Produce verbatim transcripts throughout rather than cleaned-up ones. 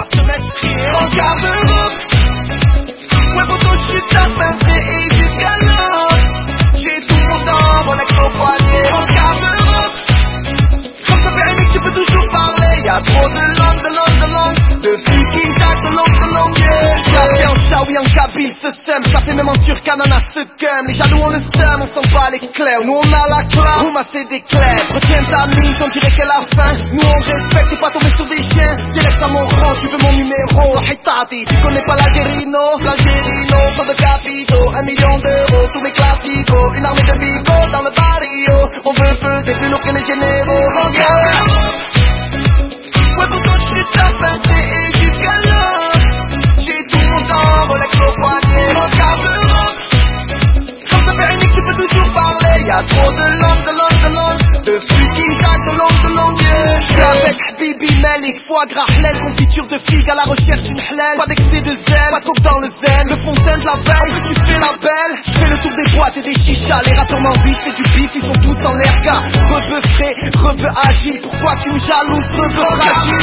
se mettre strié. Regarde l'Europe. Ouais poto j'suis ta peintré et jusqu'à l'heure. J'ai tout mon temps, Rolex au poignet. Regarde l'Europe. Comme ça fait unique tu peux toujours parler. Y'a trop de langues, de langues, de langues. Depuis King Jack, de langues, de langues, yeah. J'clapais en Shawi, en Kabyle, ce sème. J'clapais même en Turc, ananas, ce cum. Les jaloux on le sème, on sent pas les clés. Nous on a la classe, Rouma c'est des clés. Retiens ta mine, j'en dirais qu'elle a faim. Nous on respecte, t'es pas tombé sur des chiens. Direct à mon rang, tu veux mon numéro. Hitati, tu connais pas l'Algérino. L'Algérino, sans de capitaux. Un million d'euros, tous mes classicos. Une armée de bigots dans le barrio. On veut peser plus lourd que les généraux. Regarde. Ouais pourtant j'suis ta peintré et jusqu'à là. J'ai tout mon temps, Rolex au poignet. Regarde l'Europe. Comme ça fait unique tu peux toujours parler. Y'a trop de langues, de langues, de langues. Depuis King Jack, de langues, de langues, yeah. J'suis avec Habibi, Melik, foie gras, hlel. Confiture de figue à la recherche d'une hlel. Pas d'excès de zèle, pas de coke dans le zen. Le fontaine de la veille, tu fais la belle. J'fais le tour des boîtes et des chichas. Les rappeurs m'envient, j'fais du bif, ils sont tous en l'air gars. Rebeu frais, rebeu agile. Pourquoi tu me jalouses, rebeu fragile?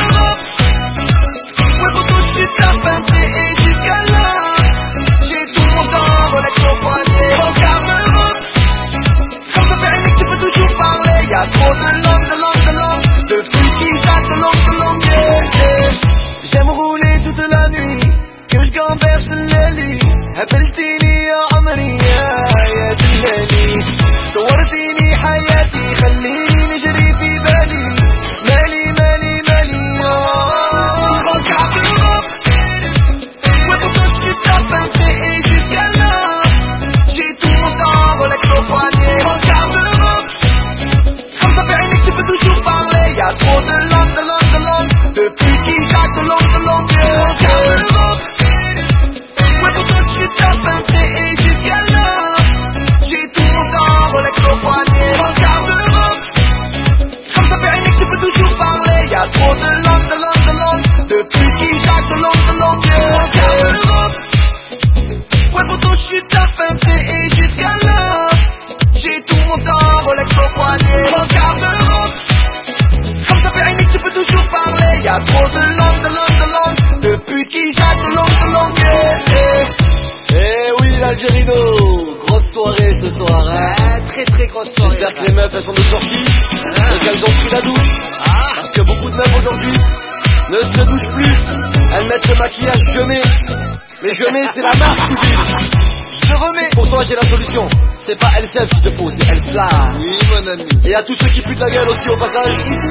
Ouais poto j'suis ta peintré et jusqu'à là. J'ai tout mon temps, Rolex au poignet. Regarde l'Europe. Comme ça fait unique tu peux toujours parler. Y'a trop de langues, de langues, de langues. Depuis King Jack, de langues, de langues, yeah, yeah. J'aime rouler toute la nuit. Que j'gamberge l'Eli. هبلتيني يا عمري يا يا دلالي. طورتيني حياتي خليني نجري في بالي. مالي مالي مالي regarde l'Europe. Ouais poto j'suis ta peintré et jusqu'à là. J'ai tout mon temps, Rolex au poignet. Regarde l'Europe. Comme ça fait unique tu peux toujours parler. Y'a trop de langues, de langues, de langues. Depuis King Jack, de langues, de langues, yeah. Regarde l'Europe. Ouais poto j'suis ta peintré et jusqu'à là. J'ai tout mon temps, Rolex au poignet. Regarde l'Europe. Comme ça fait unique tu peux toujours parler. Y'a trop de langues, de langues, de langues. Depuis King Jack, de langues, de langues, yeah. Regarde l'Europe. Ouais poto j'suis ta peintré et jusqu'à là. J'ai tout mon temps, Rolex au poignet. Regarde l'Europe. Comme ça fait unique tu peux toujours parler. Y'a trop de langues, de langues, de langues. Depuis King Jack, de langues, de langues, yeah. Eh oui l'Algérino, grosse soirée ce soir hein. Ah, très très grosse soirée. J'espère que les meufs elles sont de sortie et qu'elles ont pris la douche. Parce que beaucoup de meufs aujourd'hui ne se douchent plus. Elles mettent le maquillage Jeumet. Mais Jeumet c'est la marque cousine. Je le remets. Pour toi j'ai la solution. C'est pas Elsef qu'il te faut, c'est Elsla. Oui mon ami. Et à tous ceux qui puent de la gueule aussi au passage,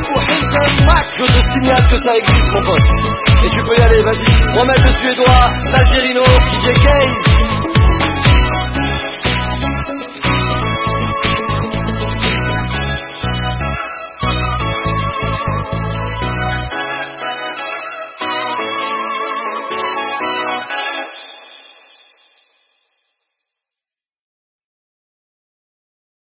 je te signale que ça existe mon pote. Et tu peux y aller, vas-y. Mohamed le Suédois, l'Algérino, D J Case.